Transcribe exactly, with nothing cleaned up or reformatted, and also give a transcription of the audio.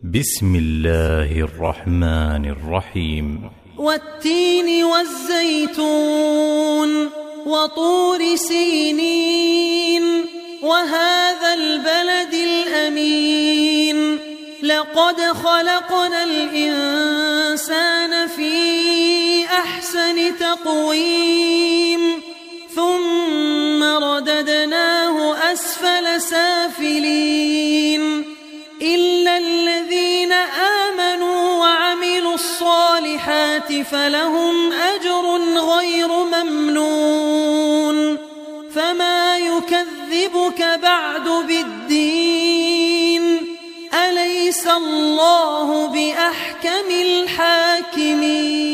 بسم الله الرحمن الرحيم. والتين والزيتون وطور سينين وهذا البلد الأمين لقد خلقنا الإنسان في أحسن تقويم ثم رددناه أسفل سافلين إلا الذين آمنوا وعملوا الصالحات فلهم أجر غير ممنون فما يكذبك بعد بالدين أليس الله بأحكم الحاكمين.